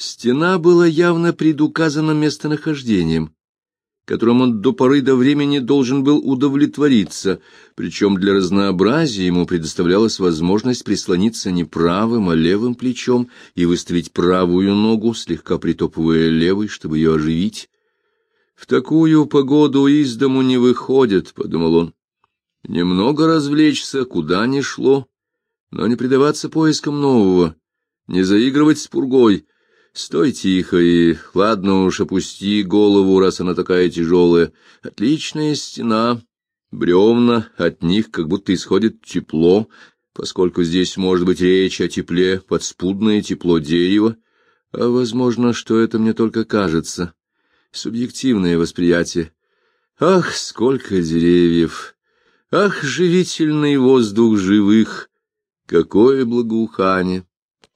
Стена была явно предуказана местонахождением, которым он до поры до времени должен был удовлетвориться, причем для разнообразия ему предоставлялась возможность прислониться не правым, а левым плечом и выставить правую ногу, слегка притопывая левой, чтобы ее оживить. «В такую погоду из дому не выходят», — подумал он. «Немного развлечься, куда ни шло, но не предаваться поискам нового, не заигрывать с пургой». Стой тихо и, ладно уж, опусти голову, раз она такая тяжелая. Отличная стена, бревна, от них как будто исходит тепло, поскольку здесь может быть речь о тепле, подспудное тепло дерева. А возможно, что это мне только кажется. Субъективное восприятие. Ах, сколько деревьев! Ах, живительный воздух живых! Какое благоухание!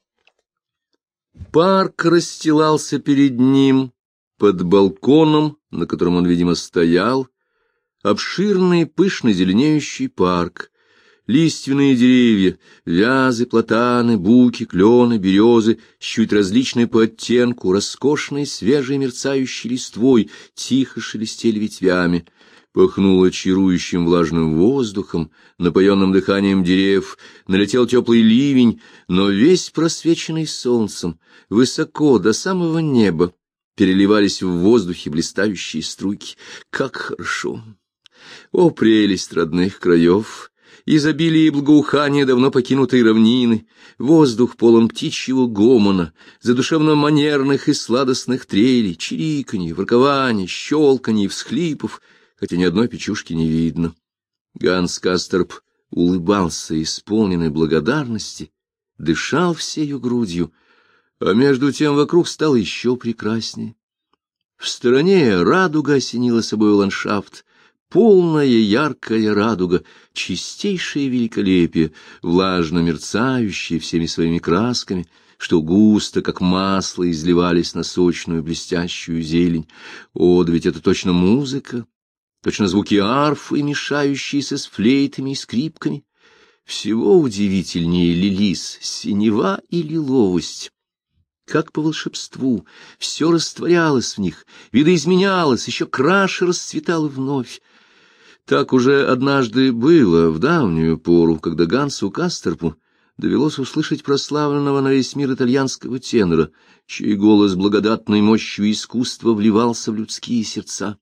Парк расстилался перед ним под балконом, на котором он, видимо, стоял. Обширный, пышно зеленеющий парк. Лиственные деревья, вязы, платаны, буки, клены, березы, с чуть различной по оттенку, роскошной, свежей, мерцающей листвой, тихо шелестели ветвями. Пахнуло чарующим влажным воздухом, напоенным дыханием деревьев, налетел теплый ливень, но весь просвеченный солнцем, высоко до самого неба, переливались в воздухе блистающие струйки. Как хорошо! О, прелесть родных краев! Изобилие и благоухание давно покинутой равнины, воздух полон птичьего гомона, задушевно-манерных и сладостных трелей, чириканье, воркования, щелканье и всхлипов, хотя ни одной печушки не видно. Ганс Касторп улыбался, исполненный благодарности, дышал всею грудью, а между тем вокруг стало еще прекраснее. В стороне радуга осенила собой ландшафт, полная яркая радуга, чистейшее великолепие, влажно мерцающее всеми своими красками, что густо, как масло, изливались на сочную блестящую зелень. О, да ведь это точно музыка! Точно звуки арфы, мешающиеся с флейтами и скрипками. Всего удивительнее лилис, синева и лиловость. Как по волшебству, все растворялось в них, видоизменялось, еще краше расцветало вновь. Так уже однажды было в давнюю пору, когда Гансу Касторпу довелось услышать прославленного на весь мир итальянского тенора, чей голос благодатной мощью искусства вливался в людские сердца.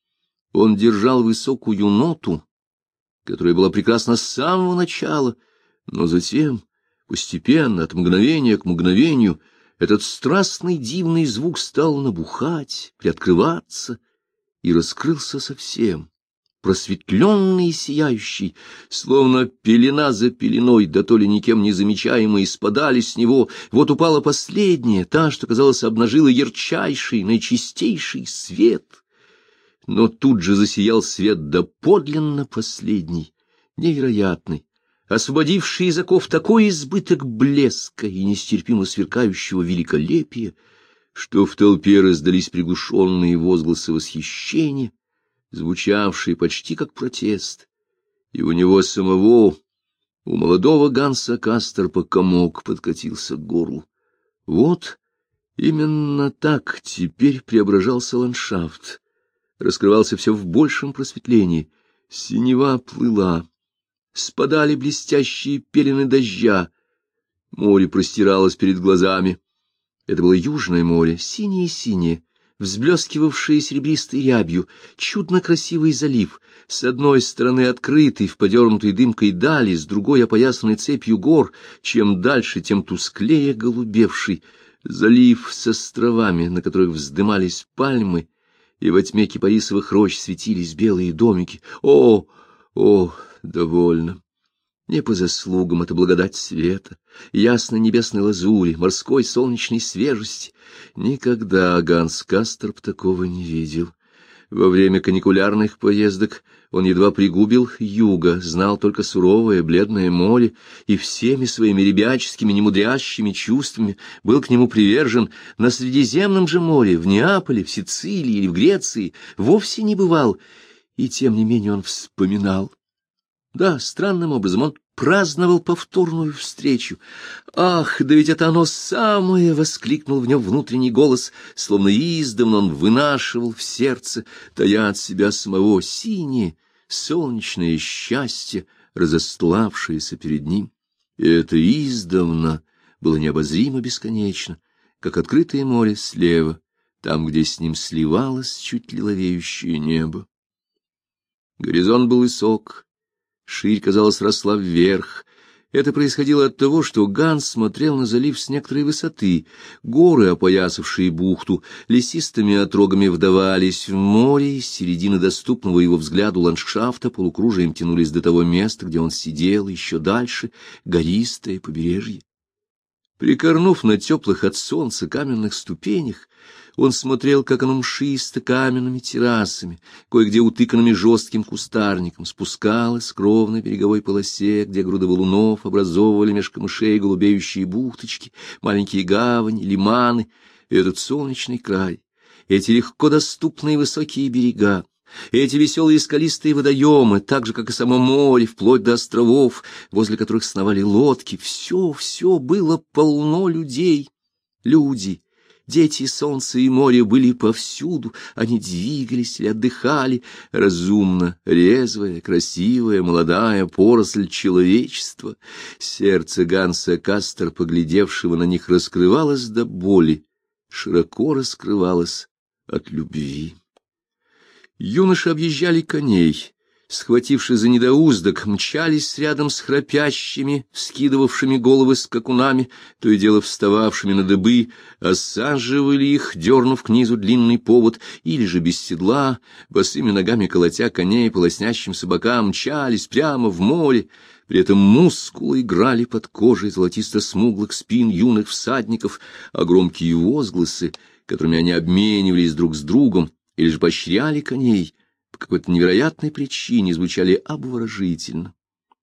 Он держал высокую ноту, которая была прекрасна с самого начала, но затем, постепенно, от мгновения к мгновению, этот страстный дивный звук стал набухать, приоткрываться и раскрылся совсем, просветленный и сияющий, словно пелена за пеленой, да то ли никем не замечаемые, спадали с него. Вот упала последняя, та, что, казалось, обнажила ярчайший, наичистейший свет. Но тут же засиял свет доподлинно последний, невероятный, освободивший из оков такой избыток блеска и нестерпимо сверкающего великолепия, что в толпе раздались приглушенные возгласы восхищения, звучавшие почти как протест, и у него самого, у молодого Ганса Касторпа, комок подкатился к горлу. Вот именно так теперь преображался ландшафт. Раскрывался все в большем просветлении. Синева плыла, спадали блестящие пелены дождя, море простиралось перед глазами. Это было Южное море, синее-синее, взблескивавшее серебристой рябью, чудно красивый залив, с одной стороны открытый в подернутой дымкой дали, с другой опоясанный цепью гор, чем дальше, тем тусклее голубевший, залив с островами, на которых вздымались пальмы, и во тьме кипарисовых рощ светились белые домики. О, довольно. Не по заслугам, это благодать света, ясной небесной лазури, морской солнечной свежести. Никогда Ганс Касторп такого не видел. Во время каникулярных поездок он едва пригубил юга, знал только суровое бледное море, и всеми своими ребяческими немудрящими чувствами был к нему привержен. На Средиземном же море, в Неаполе, в Сицилии или в Греции вовсе не бывал, и тем не менее он вспоминал. Да, странным образом он праздновал повторную встречу. «Ах, да ведь это оно самое!» — воскликнул в нем внутренний голос, словно издавна он вынашивал в сердце, тая от себя самого синее, солнечное счастье, разостлавшееся перед ним. И это издавна было необозримо бесконечно, как открытое море слева, там, где с ним сливалось чуть лиловеющее небо. Горизонт был высок, ширь, казалось, росла вверх. Это происходило от того, что Ганс смотрел на залив с некоторой высоты. Горы, опоясавшие бухту, лесистыми отрогами вдавались в море, и с середины доступного его взгляду ландшафта полукружием тянулись до того места, где он сидел, еще дальше — гористое побережье. Прикорнув на теплых от солнца каменных ступенях, он смотрел, как оно мшисто каменными террасами, кое-где утыканными жестким кустарником, спускалось к ровной береговой полосе, где груды валунов образовывали меж камышей голубеющие бухточки, маленькие гавани, лиманы, и этот солнечный край, эти легко доступные высокие берега, эти веселые скалистые водоемы, так же, как и само море, вплоть до островов, возле которых сновали лодки, все было полно людей. Люди, дети солнца и моря были повсюду, они двигались или отдыхали, разумно, резвая, красивая, молодая поросль человечества. Сердце Ганса Кастер, поглядевшего на них, раскрывалось до боли, широко раскрывалось от любви. Юноши объезжали коней, схватившись за недоуздок, мчались рядом с храпящими, вскидывавшими головы скакунами, то и дело встававшими на дыбы, осаживали их, дернув к низу длинный повод, или же без седла, босыми ногами колотя коней по лоснящимся бокам, мчались прямо в море. При этом мускулы играли под кожей золотисто-смуглых спин юных всадников, а громкие возгласы, которыми они обменивались друг с другом, или же поощряли коней, по какой-то невероятной причине звучали обворожительно.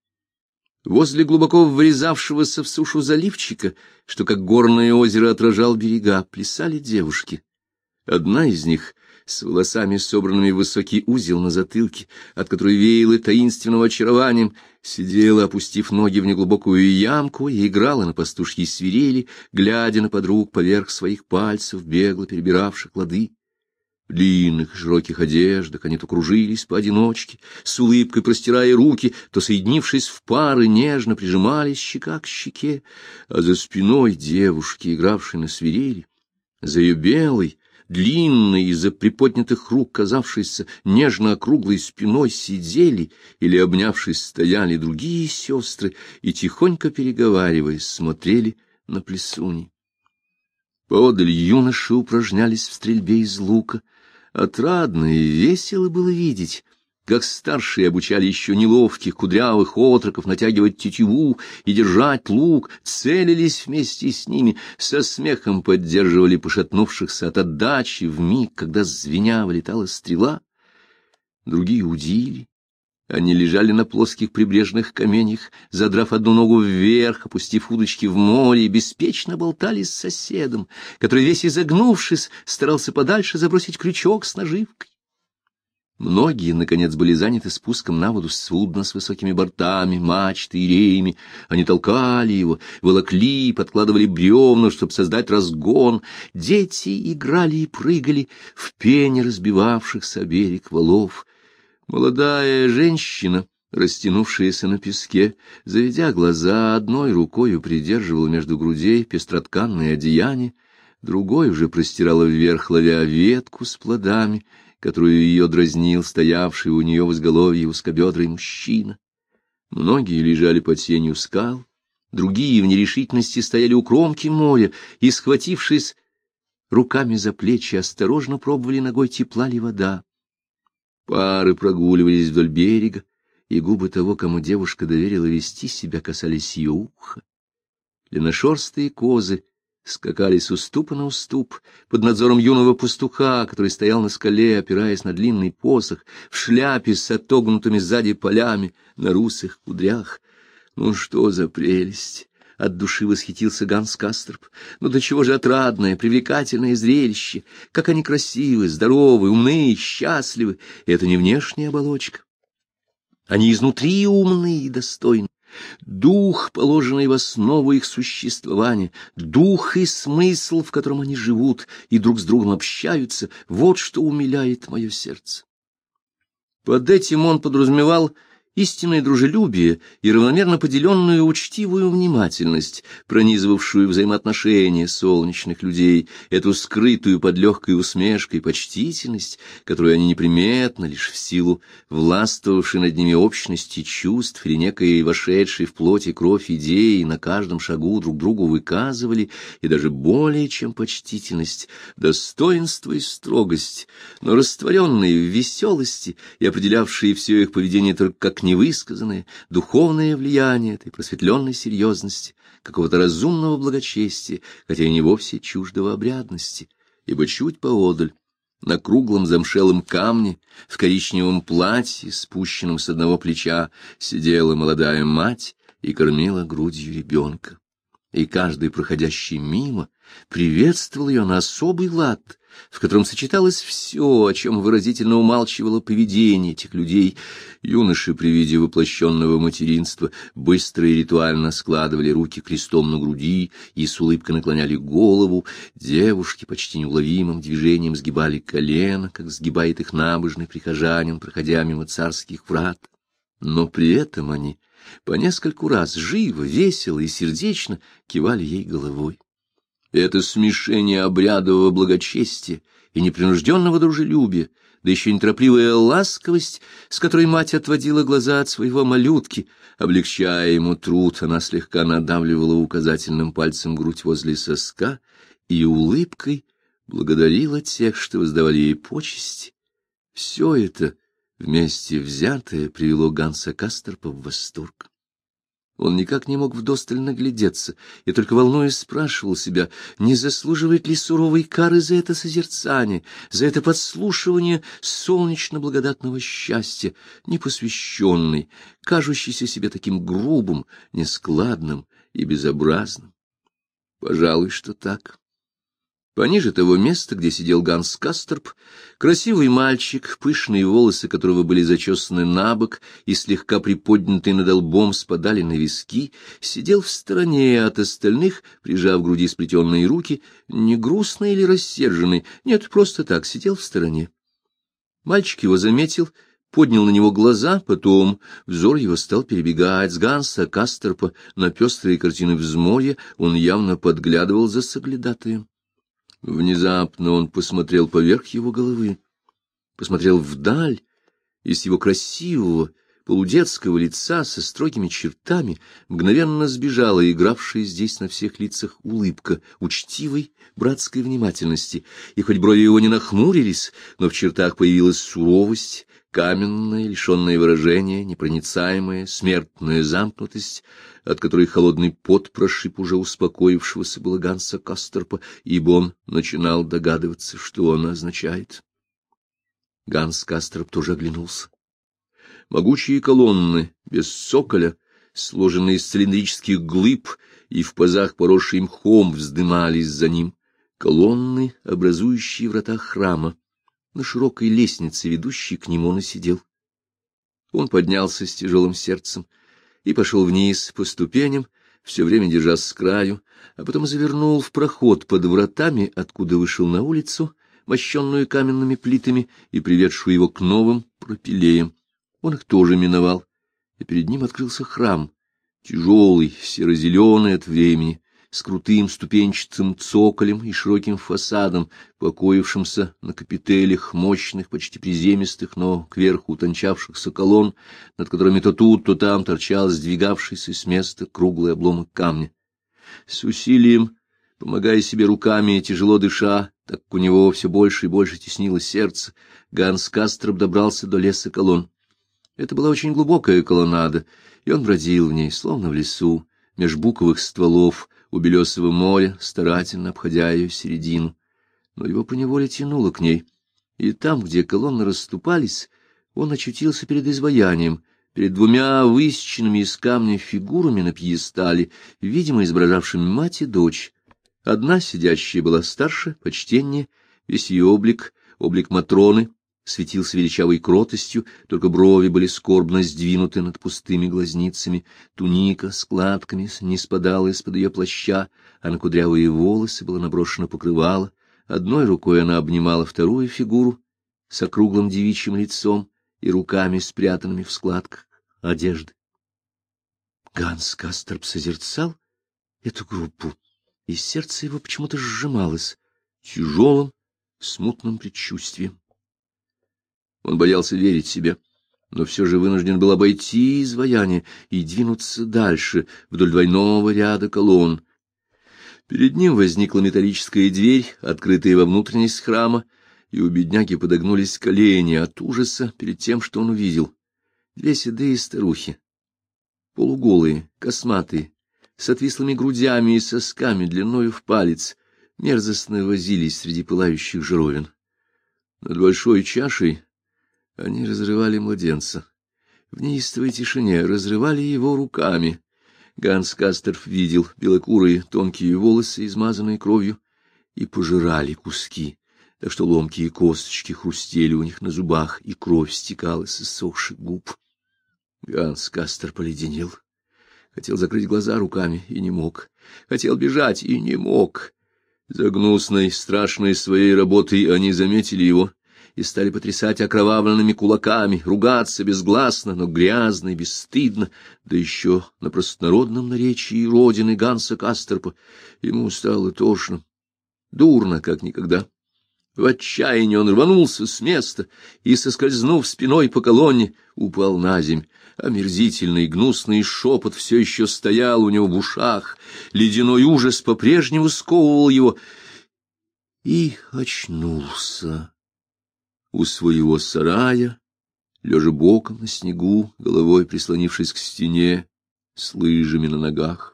Возле глубоко врезавшегося в сушу заливчика, что как горное озеро отражал берега, плясали девушки. Одна из них, с волосами, собранными в высокий узел на затылке, от которой веяло таинственным очарованием, сидела, опустив ноги в неглубокую ямку, и играла на пастушьей свирели, глядя на подруг поверх своих пальцев, бегло перебиравших лады. В длинных широких одеждах они то кружились поодиночке, с улыбкой простирая руки, то, соединившись в пары, нежно прижимались щека к щеке, а за спиной девушки, игравшей на свирели, за ее белой, длинной, из-за приподнятых рук казавшейся нежно округлой спиной, сидели или, обнявшись, стояли другие сестры и, тихонько переговариваясь, смотрели на плесуней. Поодаль юноши упражнялись в стрельбе из лука. Отрадно и весело было видеть, как старшие обучали еще неловких кудрявых отроков натягивать тетиву и держать лук, целились вместе с ними, со смехом поддерживали пошатнувшихся от отдачи в миг, когда звеня вылетала стрела. Другие удили. Они лежали на плоских прибрежных каменьях, задрав одну ногу вверх, опустив удочки в море, и беспечно болтали с соседом, который, весь изогнувшись, старался подальше забросить крючок с наживкой. Многие, наконец, были заняты спуском на воду судна с высокими бортами, мачтой и реями. Они толкали его, волокли, подкладывали бревна, чтобы создать разгон. Дети играли и прыгали в пене разбивавшихся о берег валов. Молодая женщина, растянувшаяся на песке, заведя глаза, одной рукою придерживала между грудей пестротканное одеяние, другой уже простирала вверх, ловя ветку с плодами, которую ее дразнил стоявший у нее в изголовье узкобедрый мужчина. Многие лежали под сенью скал, другие в нерешительности стояли у кромки моря и, схватившись руками за плечи, осторожно пробовали ногой, тепла ли вода. Пары прогуливались вдоль берега, и губы того, кому девушка доверила вести себя, касались ее уха. Длинношерстые козы скакали с уступа на уступ под надзором юного пастуха, который стоял на скале, опираясь на длинный посох, в шляпе с отогнутыми сзади полями, на русых кудрях. Ну что за прелесть! От души восхитился Ганс Кастерп. Ну до чего же отрадное, привлекательное зрелище! Как они красивы, здоровы, умны, счастливы! Это не внешняя оболочка. Они изнутри умны и достойны. Дух, положенный в основу их существования, дух и смысл, в котором они живут и друг с другом общаются, вот что умиляет мое сердце. Под этим он подразумевал истинное дружелюбие и равномерно поделенную учтивую внимательность, пронизывавшую взаимоотношения солнечных людей, эту скрытую под легкой усмешкой почтительность, которую они неприметно, лишь в силу властвовавшей над ними общности чувств или некой вошедшей в плоть и кровь идеи на каждом шагу друг другу выказывали, и даже более чем почтительность, достоинство и строгость, но растворенные в веселости и определявшие все их поведение только как невысказанное духовное влияние этой просветленной серьезности, какого-то разумного благочестия, хотя и не вовсе чуждого обрядности, ибо чуть поодаль, на круглом замшелом камне, в коричневом платье, спущенном с одного плеча, сидела молодая мать и кормила грудью ребенка. И каждый, проходящий мимо, приветствовал ее на особый лад, в котором сочеталось все, о чем выразительно умалчивало поведение этих людей. Юноши при виде воплощенного материнства быстро и ритуально складывали руки крестом на груди и с улыбкой наклоняли голову. Девушки почти неуловимым движением сгибали колено, как сгибает их набожный прихожанин, проходя мимо царских врат. Но при этом они по нескольку раз живо, весело и сердечно кивали ей головой. Это смешение обрядового благочестия и непринужденного дружелюбия, да еще неторопливая ласковость, с которой мать отводила глаза от своего малютки, облегчая ему труд, она слегка надавливала указательным пальцем грудь возле соска и улыбкой благодарила тех, что воздавали ей почести. Все это вместе взятое привело Ганса Касторпа в восторг. Он никак не мог вдосталь наглядеться, и только волнуясь спрашивал себя, не заслуживает ли суровой кары за это созерцание, за это подслушивание солнечно-благодатного счастья, непосвященный, кажущийся себе таким грубым, нескладным и безобразным. Пожалуй, что так. Пониже того места, где сидел Ганс Касторп, красивый мальчик, пышные волосы которого были зачесаны набок и слегка приподнятые над лбом спадали на виски, сидел в стороне от остальных, прижав к груди сплетенные руки, не грустный или рассерженный, нет, просто так, сидел в стороне. Мальчик его заметил, поднял на него глаза, потом взор его стал перебегать с Ганса Касторпа на пестрые картины взморья, он явно подглядывал за соглядатаем. Внезапно он посмотрел поверх его головы, посмотрел вдаль, и с его красивого, полудетского лица со строгими чертами мгновенно сбежала игравшая здесь на всех лицах улыбка учтивой братской внимательности, и хоть брови его не нахмурились, но в чертах появилась суровость, каменная, лишенная выражения, непроницаемая, смертная замкнутость, от которой холодный пот прошиб уже успокоившегося было Ганса Касторпа, ибо он начинал догадываться, что она означает. Ганс Касторп тоже оглянулся. Могучие колонны, без цоколя, сложенные из цилиндрических глыб и в пазах поросшие мхом, вздымались за ним. Колонны, образующие врата храма. На широкой лестнице, ведущей к нему, он сидел. Он поднялся с тяжелым сердцем и пошел вниз по ступеням, все время держась с краю, а потом завернул в проход под вратами, откуда вышел на улицу, мощенную каменными плитами и приведшую его к новым пропилеям. Он их тоже миновал, и перед ним открылся храм, тяжелый, серо-зеленый от времени, с крутым ступенчатым цоколем и широким фасадом, покоившимся на капителях мощных, почти приземистых, но кверху утончавшихся колонн, над которыми то тут, то там торчал сдвигавшийся с места круглый обломок камня. С усилием, помогая себе руками и тяжело дыша, так как у него все больше и больше теснило сердце, Ганс Касторп добрался до леса колонн. Это была очень глубокая колоннада, и он бродил в ней, словно в лесу, меж буковых стволов, у белесого моря, старательно обходя ее середину. Но его поневоле тянуло к ней, и там, где колонны расступались, он очутился перед изваянием, перед двумя высеченными из камня фигурами на пьедестале, видимо, изображавшими мать и дочь. Одна сидящая была старше, почтеннее, весь ее облик, облик Матроны, светился величавой кротостью, только брови были скорбно сдвинуты над пустыми глазницами, туника складками не спадала из-под ее плаща, а на кудрявые волосы было наброшено покрывало. Одной рукой она обнимала вторую фигуру с округлым девичьим лицом и руками, спрятанными в складках одежды. Ганс Касторп созерцал эту группу, и сердце его почему-то сжималось тяжелым, смутным предчувствием. Он боялся верить себе, но все же вынужден был обойти изваяние и двинуться дальше, вдоль двойного ряда колонн. Перед ним возникла металлическая дверь, открытая во внутренность храма, и у бедняги подогнулись колени от ужаса перед тем, что он увидел. Две седые старухи, полуголые, косматые, с отвислыми грудями и сосками длиною в палец, мерзостно возились среди пылающих жаровин. Над большой чашей они разрывали младенца. В неистовой тишине разрывали его руками. Ганс Касторп видел белокурые тонкие волосы, измазанные кровью, и пожирали куски, так что ломкие косточки хрустели у них на зубах, и кровь стекала с иссохших губ. Ганс Касторп поледенел. Хотел закрыть глаза руками и не мог. Хотел бежать и не мог. За гнусной, страшной своей работой они заметили его и стали потрясать окровавленными кулаками, ругаться безгласно, но грязно и бесстыдно, да еще на простонародном наречии родины Ганса Касторпа. Ему стало тошно, дурно, как никогда. В отчаянии он рванулся с места и, соскользнув спиной по колонне, упал на земь. Омерзительный гнусный шепот все еще стоял у него в ушах, ледяной ужас по-прежнему сковывал его, и очнулся у своего сарая, лежа боком на снегу, головой прислонившись к стене, с лыжами на ногах.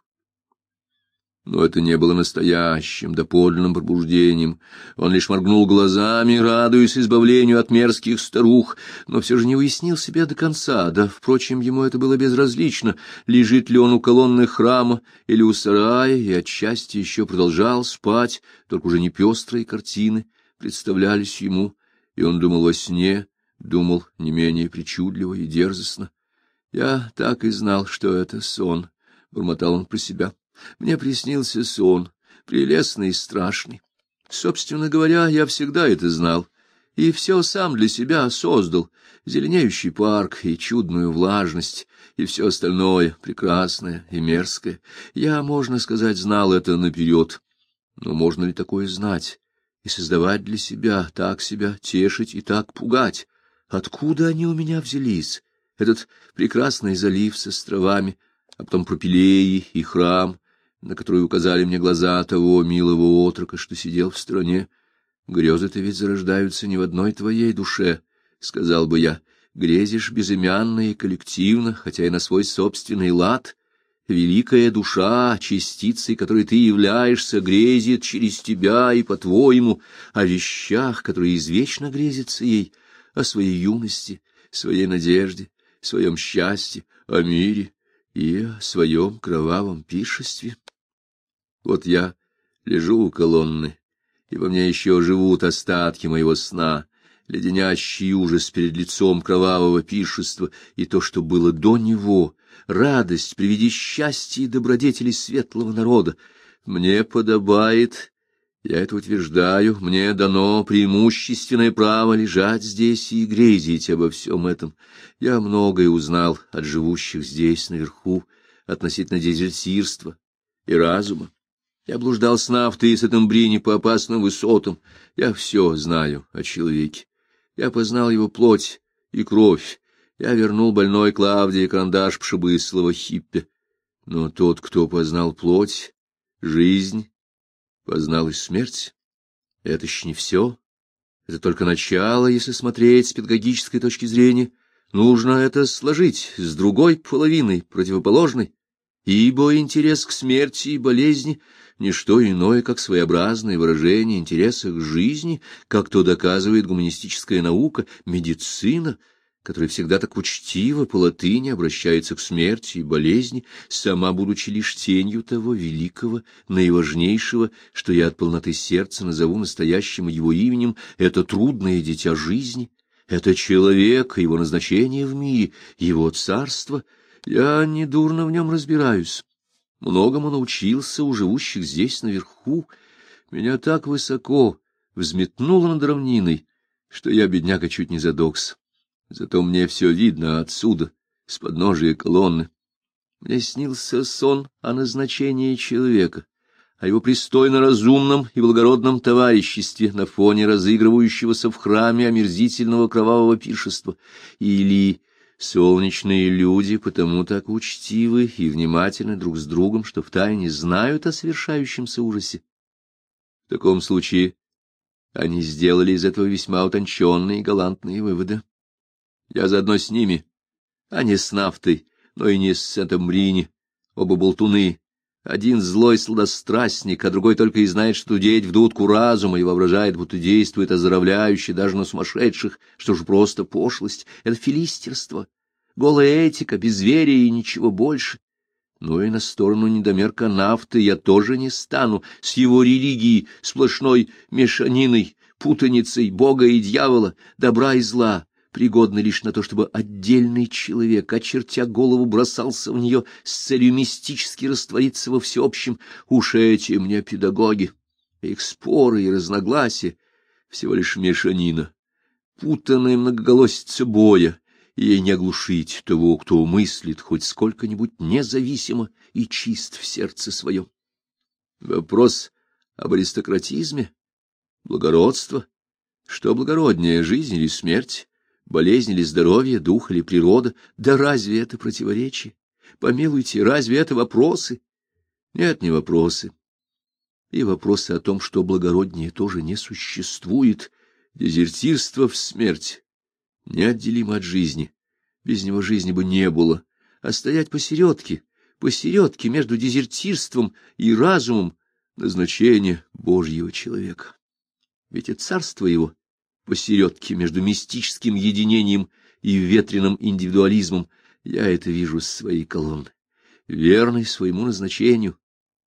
Но это не было настоящим, доподлинным пробуждением. Он лишь моргнул глазами, радуясь избавлению от мерзких старух, но все же не уяснил себя до конца, да, впрочем, ему это было безразлично, лежит ли он у колонны храма или у сарая, и отчасти еще продолжал спать, только уже не пестрые картины представлялись ему, и он думал во сне, думал не менее причудливо и дерзостно. «Я так и знал, что это сон», — бормотал он про себя. «Мне приснился сон, прелестный и страшный. Собственно говоря, я всегда это знал, и все сам для себя создал, зеленеющий парк и чудную влажность, и все остальное прекрасное и мерзкое. Я, можно сказать, знал это наперед. Но можно ли такое знать и создавать для себя, так себя тешить и так пугать? Откуда они у меня взялись? Этот прекрасный залив с островами, а потом Пропилеи и храм, на который указали мне глаза того милого отрока, что сидел в стороне. Грезы-то ведь зарождаются не в одной твоей душе, — сказал бы я. Грезишь безымянно и коллективно, хотя и на свой собственный лад. Великая душа, частицей которой ты являешься, грезит через тебя и по-твоему о вещах, которые извечно грезятся ей, о своей юности, своей надежде, своем счастье, о мире и о своем кровавом пиршестве. Вот я лежу у колонны, и во мне еще живут остатки моего сна, леденящий ужас перед лицом кровавого пиршества, и то, что было до него, радость при виде счастья и добродетели светлого народа. Мне подобает, я это утверждаю, мне дано преимущественное право лежать здесь и грезить обо всем этом. Я многое узнал от живущих здесь наверху относительно дезертирства и разума. Я блуждал с нафтой и с Сетембрини по опасным высотам. Я все знаю о человеке. Я познал его плоть и кровь. Я вернул больной Клавдии карандаш Пшебыслова Хиппе. Но тот, кто познал плоть, жизнь, познал и смерть. Это еще не все. Это только начало, если смотреть с педагогической точки зрения. Нужно это сложить с другой половиной, противоположной. Ибо интерес к смерти и болезни — ничто иное, как своеобразное выражение интереса к жизни, как то доказывает гуманистическая наука, медицина, которая всегда так учтиво по латыни обращается к смерти и болезни, сама будучи лишь тенью того великого, наиважнейшего, что я от полноты сердца назову настоящим его именем, это трудное дитя жизни, Это человек, его назначение в мире, его царство. Я недурно в нем разбираюсь. Многому научился у живущих здесь наверху. Меня так высоко взметнуло над равниной, что я, бедняга, чуть не задохся. Зато мне все видно отсюда, с подножия колонны. Мне снился сон о назначении человека, о его пристойно разумном и благородном товариществе на фоне разыгрывающегося в храме омерзительного кровавого пиршества. Или солнечные люди потому так учтивы и внимательны друг с другом, что втайне знают о совершающемся ужасе. В таком случае они сделали из этого весьма утонченные и галантные выводы. Я заодно с ними, а не с Нафтой, но и не с Сент-Амбрини, оба болтуны. Один злой сладострастник, а другой только и знает, что деть в дудку разума и воображает, будто действует оздоровляюще даже на сумасшедших, что ж просто пошлость, это филистерство, голая этика, безверие и ничего больше. Но и на сторону недомерка Нафты я тоже не стану, с его религией, сплошной мешаниной, путаницей Бога и дьявола, добра и зла, пригодны лишь на то, чтобы отдельный человек, очертя голову, бросался в нее с целью мистически раствориться во всеобщем. Уж эти мне педагоги, их споры и разногласия — всего лишь мешанина, путанная многоголосица боя, и ей не оглушить того, кто мыслит хоть сколько-нибудь независимо и чист в сердце своем. Вопрос об аристократизме, благородство, что благороднее, жизнь или смерть? Болезнь или здоровье, дух или природа? Да разве это противоречие? Помилуйте, разве это вопросы? Нет, не вопросы. И вопросы о том, что благороднее, тоже не существует. Дезертирство в смерть неотделимо от жизни. Без него жизни бы не было. А стоять посередке между дезертирством и разумом — назначение Божьего человека. Ведь и царство его посередке между мистическим единением и ветреным индивидуализмом. Я это вижу с своей колонны. Верный своему назначению,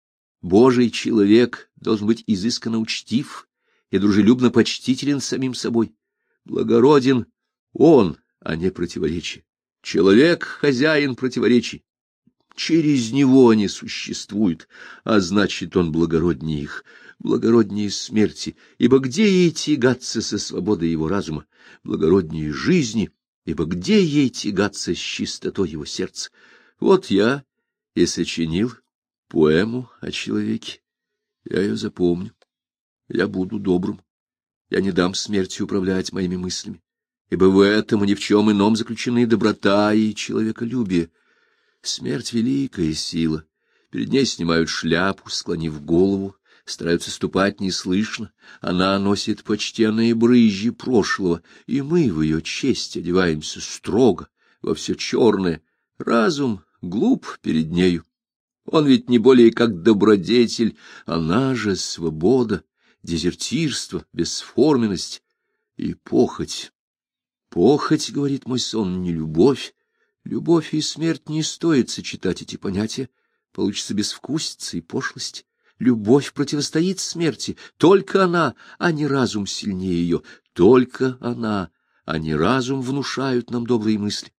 Божий человек должен быть изысканно учтив и дружелюбно почтителен самим собой. Благороден он, а не противоречие. Человек — хозяин противоречий. Через него они существуют, а значит, он благороднее их, благороднее смерти, ибо где ей тягаться со свободой его разума, благороднее жизни, ибо где ей тягаться с чистотой его сердца. Вот я и сочинил поэму о человеке. Я ее запомню. Я буду добрым. Я не дам смерти управлять моими мыслями, ибо в этом и ни в чем ином заключены доброта и человеколюбие. Смерть — великая сила. Перед ней снимают шляпу, склонив голову, стараются ступать неслышно. Она носит почтенные брызги прошлого, и мы в ее честь одеваемся строго, во все черное. Разум глуп перед нею. Он ведь не более как добродетель, она же свобода, дезертирство, бесформенность и похоть. Похоть, говорит мой сон, не любовь. Любовь и смерть не стоит сочетать эти понятия, получится безвкусица и пошлость. Любовь противостоит смерти, только она, а не разум сильнее ее, только она, а не разум внушают нам добрые мысли.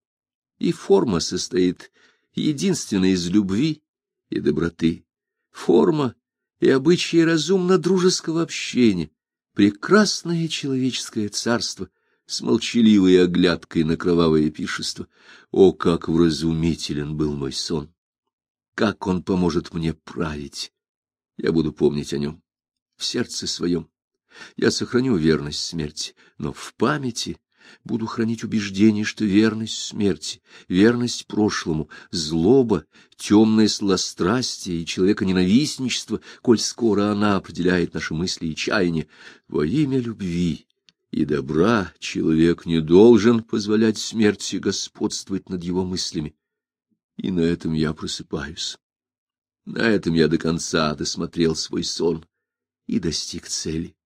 И форма состоит единственно из любви и доброты. Форма и обычаи разумно-дружеского общения, прекрасное человеческое царство с молчаливой оглядкой на кровавое пиршество. О, как вразумителен был мой сон! Как он поможет мне править! Я буду помнить о нем в сердце своем. Я сохраню верность смерти, но в памяти буду хранить убеждение, что верность смерти, верность прошлому, злоба, темное сладострастие и человеконенавистничество, коль скоро она определяет наши мысли и чаяния, во имя любви и добра человек не должен позволять смерти господствовать над его мыслями. И на этом я просыпаюсь. На этом я до конца досмотрел свой сон и достиг цели.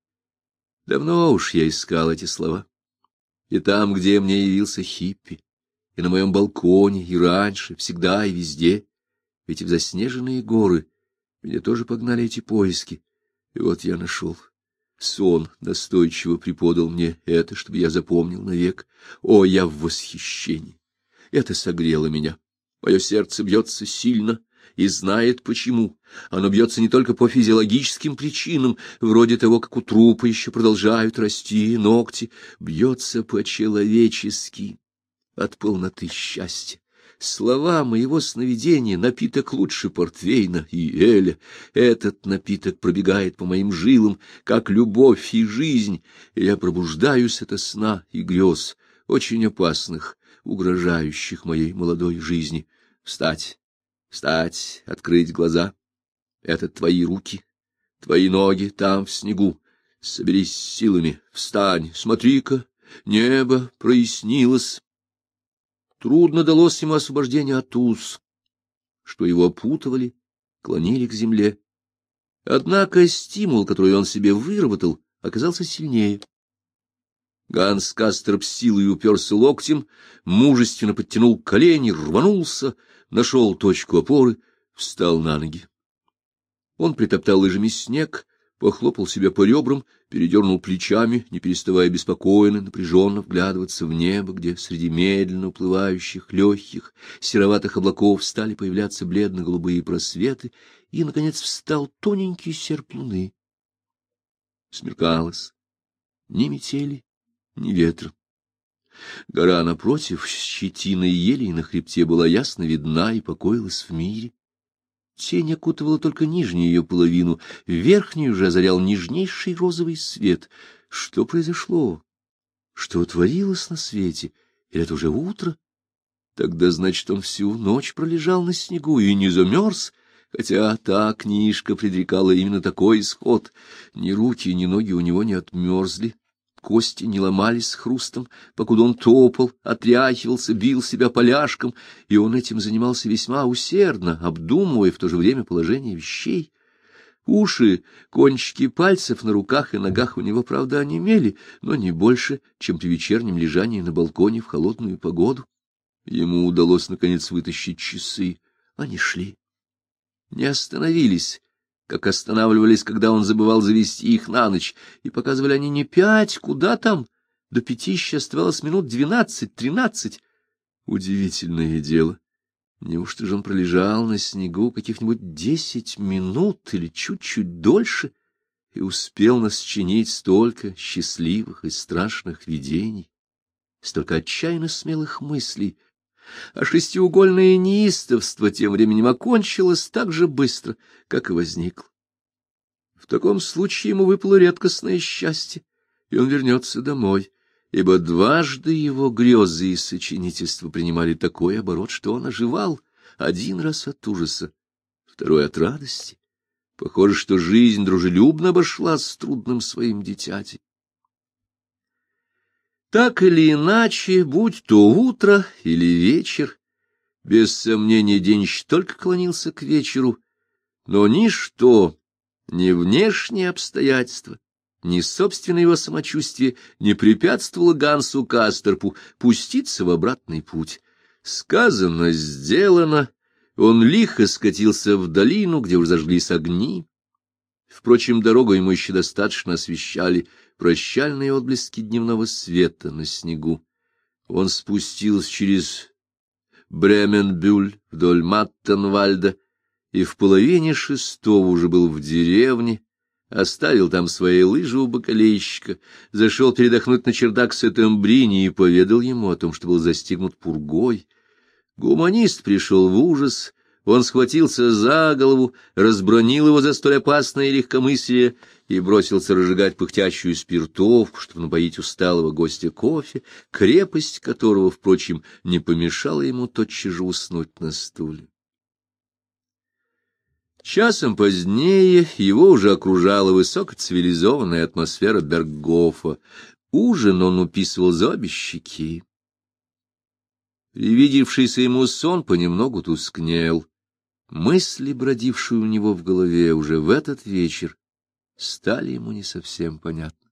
Давно уж я искал эти слова. И там, где мне явился хиппи, и на моем балконе, и раньше, всегда и везде, ведь и в заснеженные горы меня тоже погнали эти поиски. И вот я нашел. Сон настойчиво преподал мне это, чтобы я запомнил навек. О, я в восхищении! Это согрело меня. Мое сердце бьется сильно и знает почему. Оно бьется не только по физиологическим причинам, вроде того, как у трупа еще продолжают расти ногти, бьется по-человечески, от полноты счастья. Слова моего сновидения — напиток лучше портвейна и эля. Этот напиток пробегает по моим жилам, как любовь и жизнь, и я пробуждаюсь ото сна и грез, очень опасных, угрожающих моей молодой жизни. Встать, встать, открыть глаза. Это твои руки, твои ноги там, в снегу. Соберись с силами, встань, смотри-ка, небо прояснилось. Трудно далось ему освобождение от уз, что его опутывали, клонили к земле. Однако стимул, который он себе выработал, оказался сильнее. Ганс Касторп с силой уперся локтем, мужественно подтянул колени, рванулся, нашел точку опоры, встал на ноги. Он притоптал лыжами снег, похлопал себя по ребрам, передернул плечами, не переставая беспокойно, напряженно вглядываться в небо, где среди медленно уплывающих легких сероватых облаков стали появляться бледно-голубые просветы, и, наконец, встал тоненький серп луны. Смеркалось. Ни метели, ни ветра. Гора напротив, с щетиной елей на хребте, была ясно видна и покоилась в мире. Тень окутывала только нижнюю ее половину, верхнюю же озарял нежнейший розовый свет. Что произошло? Что творилось на свете? Или это уже утро? Тогда, значит, он всю ночь пролежал на снегу и не замерз, хотя та книжка предрекала именно такой исход. Ни руки, ни ноги у него не отмерзли. Кости не ломались с хрустом, покуда он топал, отряхивался, бил себя поляшком, и он этим занимался весьма усердно, обдумывая в то же время положение вещей. Уши, кончики пальцев на руках и ногах у него, правда, онемели, но не больше, чем при вечернем лежании на балконе в холодную погоду. Ему удалось, наконец, вытащить часы. Они шли. Не остановились, как останавливались, когда он забывал завести их на ночь, и показывали они не 5, куда там, до 5 еще оставалось минут 12-13. Удивительное дело. Неужто же он пролежал на снегу каких-нибудь 10 минут или чуть-чуть дольше и успел насчинить столько счастливых и страшных видений, столько отчаянно смелых мыслей, а шестиугольное неистовство тем временем окончилось так же быстро, как и возникло. В таком случае ему выпало редкостное счастье, и он вернется домой, ибо дважды его грезы и сочинительство принимали такой оборот, что он оживал, один раз от ужаса, второй от радости. Похоже, что жизнь дружелюбно обошлась с трудным своим дитятей. Так или иначе, будь то утро или вечер, без сомнения день еще только клонился к вечеру, но ничто, ни внешние обстоятельства, ни собственное его самочувствие не препятствовало Гансу Касторпу пуститься в обратный путь. Сказано, сделано, он лихо скатился в долину, где уже зажглись огни. Впрочем, дорогу ему еще достаточно освещали прощальные отблески дневного света на снегу. Он спустился через Бременбюль вдоль Маттенвальда и в 5:30 уже был в деревне, оставил там свои лыжи у бакалейщика, зашел передохнуть на чердак Сет-Эмбрини и поведал ему о том, что был застигнут пургой. Гуманист пришел в ужас. Он схватился за голову, разбранил его за столь опасное легкомыслие и бросился разжигать пыхтящую спиртовку, чтобы напоить усталого гостя кофе, крепость которого, впрочем, не помешала ему тотчас же уснуть на стуле. Часом позднее его уже окружала высокоцивилизованная атмосфера Берггофа. Ужин он уписывал за обе щеки. Привидевшийся ему сон понемногу тускнел. Мысли, бродившие у него в голове уже в этот вечер, стали ему не совсем понятны.